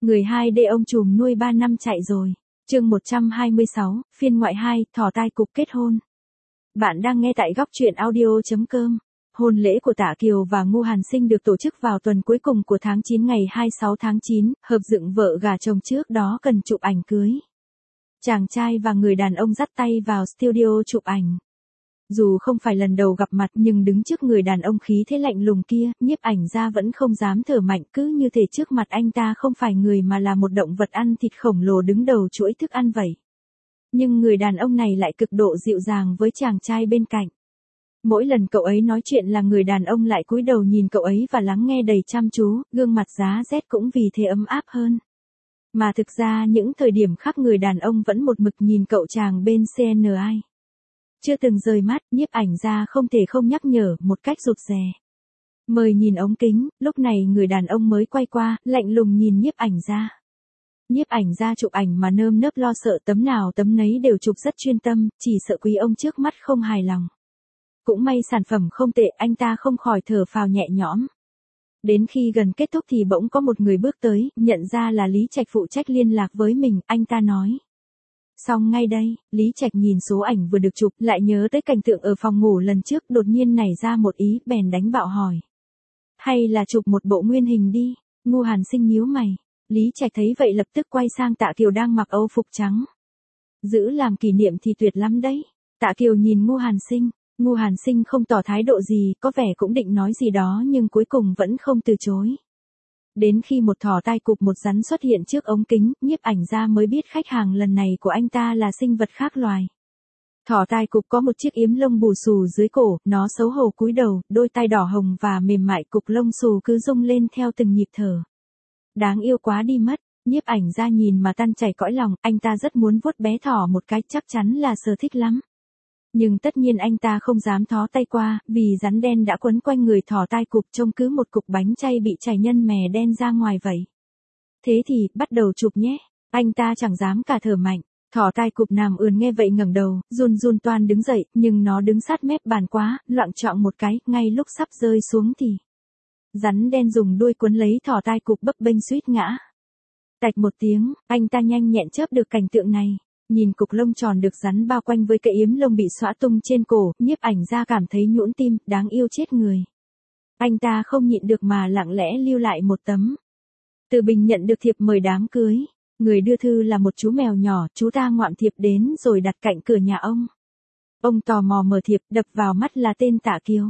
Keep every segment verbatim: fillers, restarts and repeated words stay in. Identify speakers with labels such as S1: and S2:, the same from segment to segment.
S1: Người hai d ông trùm nuôi ba năm chạy rồi. Chương một trăm hai mươi sáu, phiên ngoại hai, thỏ tai cục kết hôn. Bạn đang nghe tại góc truyện audio chấm com. Hôn lễ của Tạ Kiều và Ngu Hàn Sinh được tổ chức vào tuần cuối cùng của tháng chín ngày hai mươi sáu tháng chín, hợp dựng vợ gả chồng trước đó cần chụp ảnh cưới. Chàng trai và người đàn ông dắt tay vào studio chụp ảnh. Dù không phải lần đầu gặp mặt nhưng đứng trước người đàn ông khí thế lạnh lùng kia, nhiếp ảnh gia vẫn không dám thở mạnh, cứ như thể trước mặt anh ta không phải người mà là một động vật ăn thịt khổng lồ đứng đầu chuỗi thức ăn vậy. Nhưng người đàn ông này lại cực độ dịu dàng với chàng trai bên cạnh. Mỗi lần cậu ấy nói chuyện là người đàn ông lại cúi đầu nhìn cậu ấy và lắng nghe đầy chăm chú, gương mặt giá rét cũng vì thế ấm áp hơn. Mà thực ra những thời điểm khác người đàn ông vẫn một mực nhìn cậu chàng bên xê en i. Chưa từng rời mắt, nhiếp ảnh gia không thể không nhắc nhở một cách rụt rè. Mời nhìn ống kính, lúc này người đàn ông mới quay qua, lạnh lùng nhìn nhiếp ảnh gia. Nhiếp ảnh gia chụp ảnh mà nơm nớp lo sợ, tấm nào tấm nấy đều chụp rất chuyên tâm, chỉ sợ quý ông trước mắt không hài lòng. Cũng may sản phẩm không tệ, anh ta không khỏi thở phào nhẹ nhõm. Đến khi gần kết thúc thì bỗng có một người bước tới, nhận ra là Lý Trạch phụ trách liên lạc với mình, anh ta nói. Xong ngay đây, Lý Trạch nhìn số ảnh vừa được chụp, lại nhớ tới cảnh tượng ở phòng ngủ lần trước, đột nhiên nảy ra một ý, bèn đánh bạo hỏi. Hay là chụp một bộ nguyên hình đi? Ngu Hàn Sinh nhíu mày. Lý Trạch thấy vậy lập tức quay sang Tạ Kiều đang mặc âu phục trắng. Giữ làm kỷ niệm thì tuyệt lắm đấy. Tạ Kiều nhìn Ngu Hàn Sinh, Ngu Hàn Sinh không tỏ thái độ gì, có vẻ cũng định nói gì đó nhưng cuối cùng vẫn không từ chối. Đến khi một thỏ tai cụp một rắn xuất hiện trước ống kính, nhiếp ảnh gia mới biết khách hàng lần này của anh ta là sinh vật khác loài. Thỏ tai cụp có một chiếc yếm lông bù xù dưới cổ, nó xấu hổ cúi đầu, đôi tai đỏ hồng và mềm mại, cục lông xù cứ rung lên theo từng nhịp thở. Đáng yêu quá đi mất, nhiếp ảnh gia nhìn mà tan chảy cõi lòng, anh ta rất muốn vuốt bé thỏ một cái, chắc chắn là sở thích lắm. Nhưng tất nhiên anh ta không dám thó tay qua, vì rắn đen đã quấn quanh người thỏ tai cụp, trông cứ một cục bánh chay bị chảy nhân mè đen ra ngoài vậy. Thế thì, bắt đầu chụp nhé. Anh ta chẳng dám cả thở mạnh. Thỏ tai cụp nằm ườn nghe vậy ngẩng đầu, run run toan đứng dậy, nhưng nó đứng sát mép bàn quá, loạng choạng một cái, ngay lúc sắp rơi xuống thì rắn đen dùng đuôi quấn lấy thỏ tai cụp, bấp bênh suýt ngã. Tạch một tiếng, anh ta nhanh nhẹn chớp được cảnh tượng này. Nhìn cục lông tròn được rắn bao quanh với cái yếm lông bị xõa tung trên cổ, nhiếp ảnh gia cảm thấy nhũn tim, đáng yêu chết người. Anh ta không nhịn được mà lặng lẽ lưu lại một tấm. Từ Bình nhận được thiệp mời đám cưới. Người đưa thư là một chú mèo nhỏ, chú ta ngoạm thiệp đến rồi đặt cạnh cửa nhà ông. Ông tò mò mở thiệp, đập vào mắt là tên Tạ Kiều.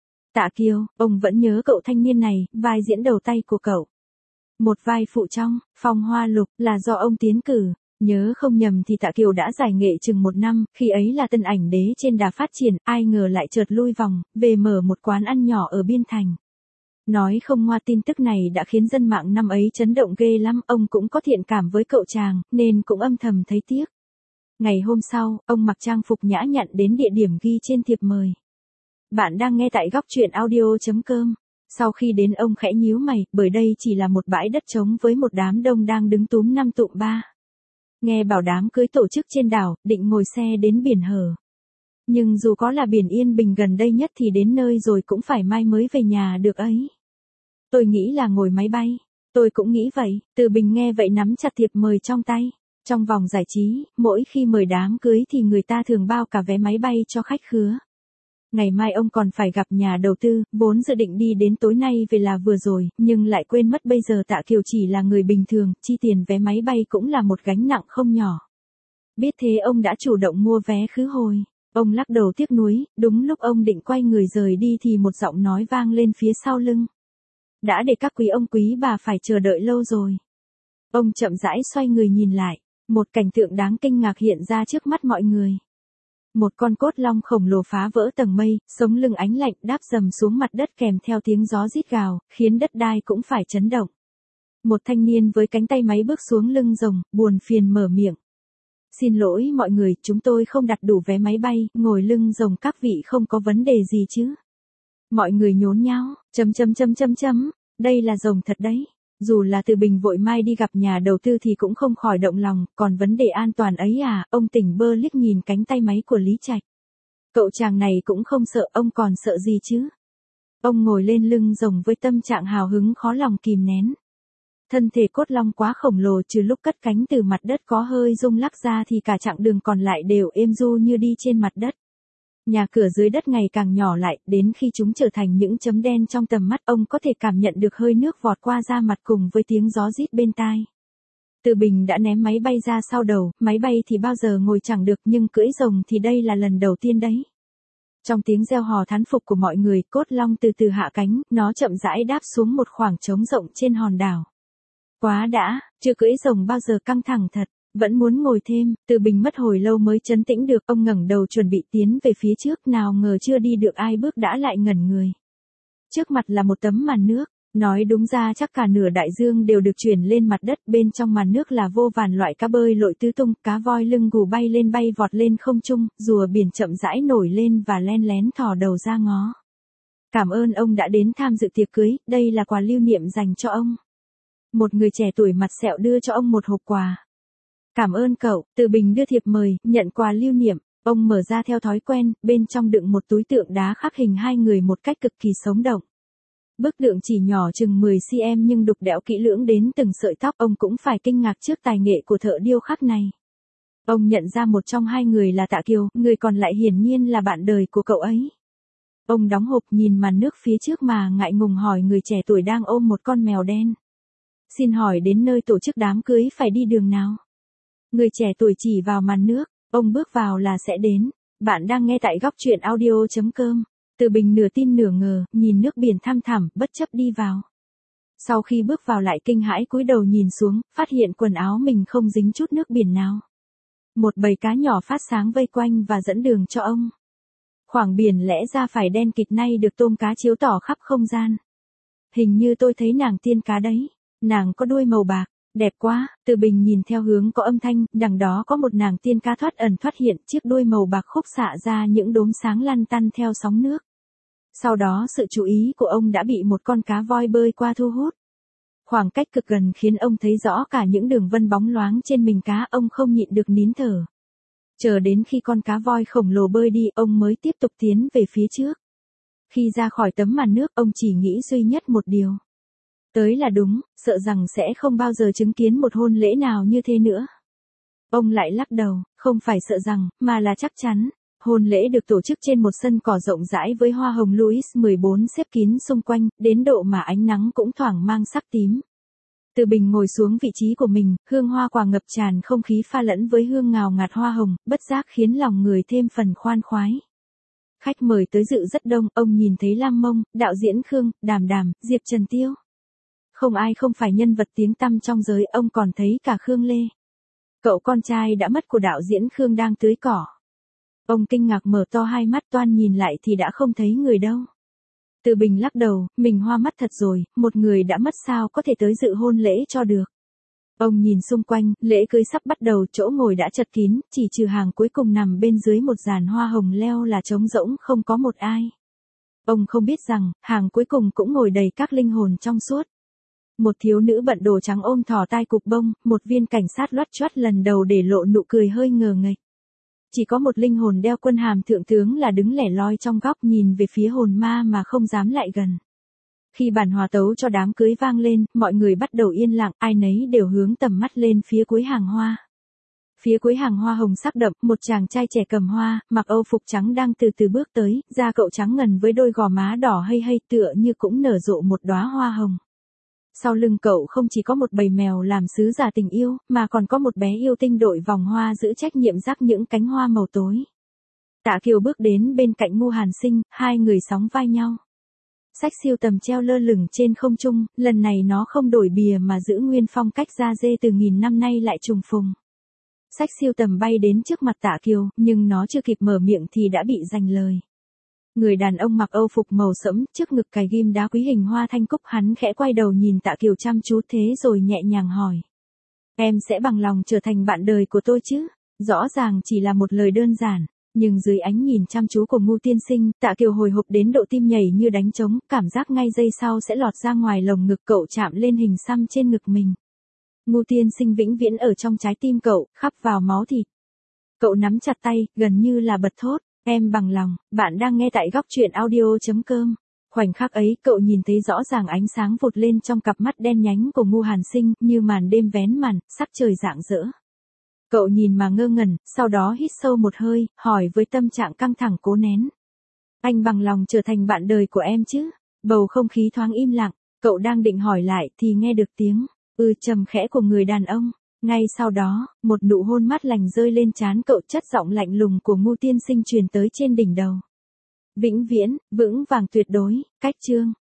S1: Tạ Kiều, ông vẫn nhớ cậu thanh niên này, vai diễn đầu tay của cậu. Một vai phụ trong Phong Hoa Lục là do ông tiến cử. Nhớ không nhầm thì Tạ Kiều đã giải nghệ chừng một năm, khi ấy là tân ảnh đế trên đà phát triển, ai ngờ lại chợt lui vòng, về mở một quán ăn nhỏ ở Biên Thành. Nói không ngoa, tin tức này đã khiến dân mạng năm ấy chấn động ghê lắm, ông cũng có thiện cảm với cậu chàng, nên cũng âm thầm thấy tiếc. Ngày hôm sau, ông mặc trang phục nhã nhặn đến địa điểm ghi trên thiệp mời. Bạn đang nghe tại góc truyện audio chấm com. Sau khi đến ông khẽ nhíu mày, bởi đây chỉ là một bãi đất trống với một đám đông đang đứng túm năm tụm ba. Nghe bảo đám cưới tổ chức trên đảo, định ngồi xe đến biển Hở. Nhưng dù có là biển Yên Bình gần đây nhất thì đến nơi rồi cũng phải mai mới về nhà được ấy. Tôi nghĩ là ngồi máy bay. Tôi cũng nghĩ vậy. Từ Bình nghe vậy nắm chặt thiệp mời trong tay. Trong vòng giải trí, mỗi khi mời đám cưới thì người ta thường bao cả vé máy bay cho khách khứa. Ngày mai ông còn phải gặp nhà đầu tư, vốn dự định đi đến tối nay về là vừa rồi, nhưng lại quên mất bây giờ Tạ Kiều chỉ là người bình thường, chi tiền vé máy bay cũng là một gánh nặng không nhỏ. Biết thế ông đã chủ động mua vé khứ hồi. Ông lắc đầu tiếc nuối, đúng lúc ông định quay người rời đi thì một giọng nói vang lên phía sau lưng. Đã để các quý ông quý bà phải chờ đợi lâu rồi. Ông chậm rãi xoay người nhìn lại, một cảnh tượng đáng kinh ngạc hiện ra trước mắt mọi người. Một con cốt long khổng lồ phá vỡ tầng mây, sống lưng ánh lạnh đáp dầm xuống mặt đất kèm theo tiếng gió rít gào, khiến đất đai cũng phải chấn động. Một thanh niên với cánh tay máy bước xuống lưng rồng, buồn phiền mở miệng. Xin lỗi mọi người, chúng tôi không đặt đủ vé máy bay, ngồi lưng rồng các vị không có vấn đề gì chứ? Mọi người nhốn nháo, chấm chấm chấm chấm chấm, đây là rồng thật đấy. Dù là Từ Bình vội mai đi gặp nhà đầu tư thì cũng không khỏi động lòng, còn vấn đề an toàn ấy à, ông tỉnh bơ liếc nhìn cánh tay máy của Lý Trạch. Cậu chàng này cũng không sợ, ông còn sợ gì chứ? Ông ngồi lên lưng rồng với tâm trạng hào hứng khó lòng kìm nén. Thân thể cốt long quá khổng lồ, trừ lúc cất cánh từ mặt đất có hơi rung lắc ra thì cả chặng đường còn lại đều êm du như đi trên mặt đất. Nhà cửa dưới đất ngày càng nhỏ lại, đến khi chúng trở thành những chấm đen trong tầm mắt, ông có thể cảm nhận được hơi nước vọt qua da mặt cùng với tiếng gió rít bên tai. Từ Bình đã ném máy bay ra sau đầu, máy bay thì bao giờ ngồi chẳng được nhưng cưỡi rồng thì đây là lần đầu tiên đấy. Trong tiếng reo hò thán phục của mọi người, cốt long từ từ hạ cánh, nó chậm rãi đáp xuống một khoảng trống rộng trên hòn đảo. Quá đã, chưa cưỡi rồng bao giờ căng thẳng thật, vẫn muốn ngồi thêm. Từ Bình mất hồi lâu mới trấn tĩnh được, ông ngẩng đầu chuẩn bị tiến về phía trước, nào ngờ chưa đi được ai bước đã lại ngẩn người. Trước mặt là một tấm màn nước, nói đúng ra chắc cả nửa đại dương đều được chuyển lên mặt đất, bên trong màn nước là vô vàn loại cá bơi lội tứ tung, cá voi lưng gù bay lên bay vọt lên không trung, rùa biển chậm rãi nổi lên và len lén thò đầu ra ngó. Cảm ơn ông đã đến tham dự tiệc cưới, đây là quà lưu niệm dành cho ông. Một người trẻ tuổi mặt sẹo đưa cho ông một hộp quà. Cảm ơn cậu. Từ Bình đưa thiệp mời, nhận quà lưu niệm, ông mở ra theo thói quen, bên trong đựng một túi tượng đá khắc hình hai người một cách cực kỳ sống động. Bức tượng chỉ nhỏ chừng mười xăng-ti-mét nhưng đục đẽo kỹ lưỡng đến từng sợi tóc, ông cũng phải kinh ngạc trước tài nghệ của thợ điêu khắc này. Ông nhận ra một trong hai người là Tạ Kiều, người còn lại hiển nhiên là bạn đời của cậu ấy. Ông đóng hộp nhìn màn nước phía trước mà ngại ngùng hỏi người trẻ tuổi đang ôm một con mèo đen. Xin hỏi đến nơi tổ chức đám cưới phải đi đường nào? Người trẻ tuổi chỉ vào màn nước, ông bước vào là sẽ đến. Bạn đang nghe tại góc truyện audio chấm com. Từ Bình nửa tin nửa ngờ, nhìn nước biển thăm thẳm, bất chấp đi vào. Sau khi bước vào lại kinh hãi cúi đầu nhìn xuống, phát hiện quần áo mình không dính chút nước biển nào. Một bầy cá nhỏ phát sáng vây quanh và dẫn đường cho ông. Khoảng biển lẽ ra phải đen kịt nay được tôm cá chiếu tỏ khắp không gian. Hình như tôi thấy nàng tiên cá đấy. Nàng có đuôi màu bạc, đẹp quá. Từ Bình nhìn theo hướng có âm thanh, đằng đó có một nàng tiên cá thoát ẩn thoát hiện, chiếc đuôi màu bạc khúc xạ ra những đốm sáng lăn tăn theo sóng nước. Sau đó sự chú ý của ông đã bị một con cá voi bơi qua thu hút. Khoảng cách cực gần khiến ông thấy rõ cả những đường vân bóng loáng trên mình cá, ông không nhịn được nín thở. Chờ đến khi con cá voi khổng lồ bơi đi, ông mới tiếp tục tiến về phía trước. Khi ra khỏi tấm màn nước, ông chỉ nghĩ duy nhất một điều. Tới là đúng, sợ rằng sẽ không bao giờ chứng kiến một hôn lễ nào như thế nữa. Ông lại lắc đầu, không phải sợ rằng, mà là chắc chắn. Hôn lễ được tổ chức trên một sân cỏ rộng rãi với hoa hồng Louis mười bốn xếp kín xung quanh, đến độ mà ánh nắng cũng thoảng mang sắc tím. Từ Bình ngồi xuống vị trí của mình, hương hoa quả ngập tràn không khí pha lẫn với hương ngào ngạt hoa hồng, bất giác khiến lòng người thêm phần khoan khoái. Khách mời tới dự rất đông, ông nhìn thấy Lam Mông, đạo diễn Khương, Đàm Đàm, Diệp Trần Tiêu. Không ai không phải nhân vật tiếng tăm trong giới, ông còn thấy cả Khương Lê. Cậu con trai đã mất của đạo diễn Khương đang tưới cỏ. Ông kinh ngạc mở to hai mắt, toan nhìn lại thì đã không thấy người đâu. Từ Bình lắc đầu, mình hoa mắt thật rồi, một người đã mất sao có thể tới dự hôn lễ cho được. Ông nhìn xung quanh, lễ cưới sắp bắt đầu, chỗ ngồi đã chật kín, chỉ trừ hàng cuối cùng nằm bên dưới một dàn hoa hồng leo là trống rỗng không có một ai. Ông không biết rằng, hàng cuối cùng cũng ngồi đầy các linh hồn trong suốt. Một thiếu nữ bận đồ trắng ôm thỏ tai cục bông, một viên cảnh sát loắt choắt lần đầu để lộ nụ cười hơi ngờ nghệch. Chỉ có một linh hồn đeo quân hàm thượng tướng là đứng lẻ loi trong góc nhìn về phía hồn ma mà không dám lại gần. Khi bản hòa tấu cho đám cưới vang lên, mọi người bắt đầu yên lặng, ai nấy đều hướng tầm mắt lên phía cuối hàng hoa. Phía cuối hàng hoa hồng sắc đậm, một chàng trai trẻ cầm hoa, mặc âu phục trắng đang từ từ bước tới, da cậu trắng ngần với đôi gò má đỏ hây hây tựa như cũng nở rộ một đóa hoa hồng. Sau lưng cậu không chỉ có một bầy mèo làm sứ giả tình yêu, mà còn có một bé yêu tinh đội vòng hoa giữ trách nhiệm rắc những cánh hoa màu tối. Tạ Kiều bước đến bên cạnh Ngu Hàn Sinh, hai người sóng vai nhau. Sách sưu tầm treo lơ lửng trên không trung, lần này nó không đổi bìa mà giữ nguyên phong cách da dê từ nghìn năm nay lại trùng phùng. Sách sưu tầm bay đến trước mặt Tạ Kiều, nhưng nó chưa kịp mở miệng thì đã bị giành lời. Người đàn ông mặc âu phục màu sẫm, trước ngực cài ghim đá quý hình hoa thanh cúc, hắn khẽ quay đầu nhìn Tạ Kiều chăm chú thế rồi nhẹ nhàng hỏi. Em sẽ bằng lòng trở thành bạn đời của tôi chứ? Rõ ràng chỉ là một lời đơn giản, nhưng dưới ánh nhìn chăm chú của Ngu tiên sinh, Tạ Kiều hồi hộp đến độ tim nhảy như đánh trống, cảm giác ngay giây sau sẽ lọt ra ngoài lồng ngực cậu chạm lên hình xăm trên ngực mình. Ngu tiên sinh vĩnh viễn ở trong trái tim cậu, khắp vào máu thịt. Cậu nắm chặt tay, gần như là bật thốt. Em bằng lòng, bạn đang nghe tại góc truyện audio chấm com. Khoảnh khắc ấy cậu nhìn thấy rõ ràng ánh sáng vụt lên trong cặp mắt đen nhánh của Ngu Hàn Sinh, như màn đêm vén màn, sắc trời rạng rỡ. Cậu nhìn mà ngơ ngẩn, sau đó hít sâu một hơi, hỏi với tâm trạng căng thẳng cố nén. Anh bằng lòng trở thành bạn đời của em chứ? Bầu không khí thoáng im lặng, cậu đang định hỏi lại thì nghe được tiếng ừ trầm khẽ của người đàn ông. Ngay sau đó, một nụ hôn mát lành rơi lên trán cậu, chất giọng lạnh lùng của Ngu tiên sinh truyền tới trên đỉnh đầu. Vĩnh viễn, vững vàng tuyệt đối, cách chương.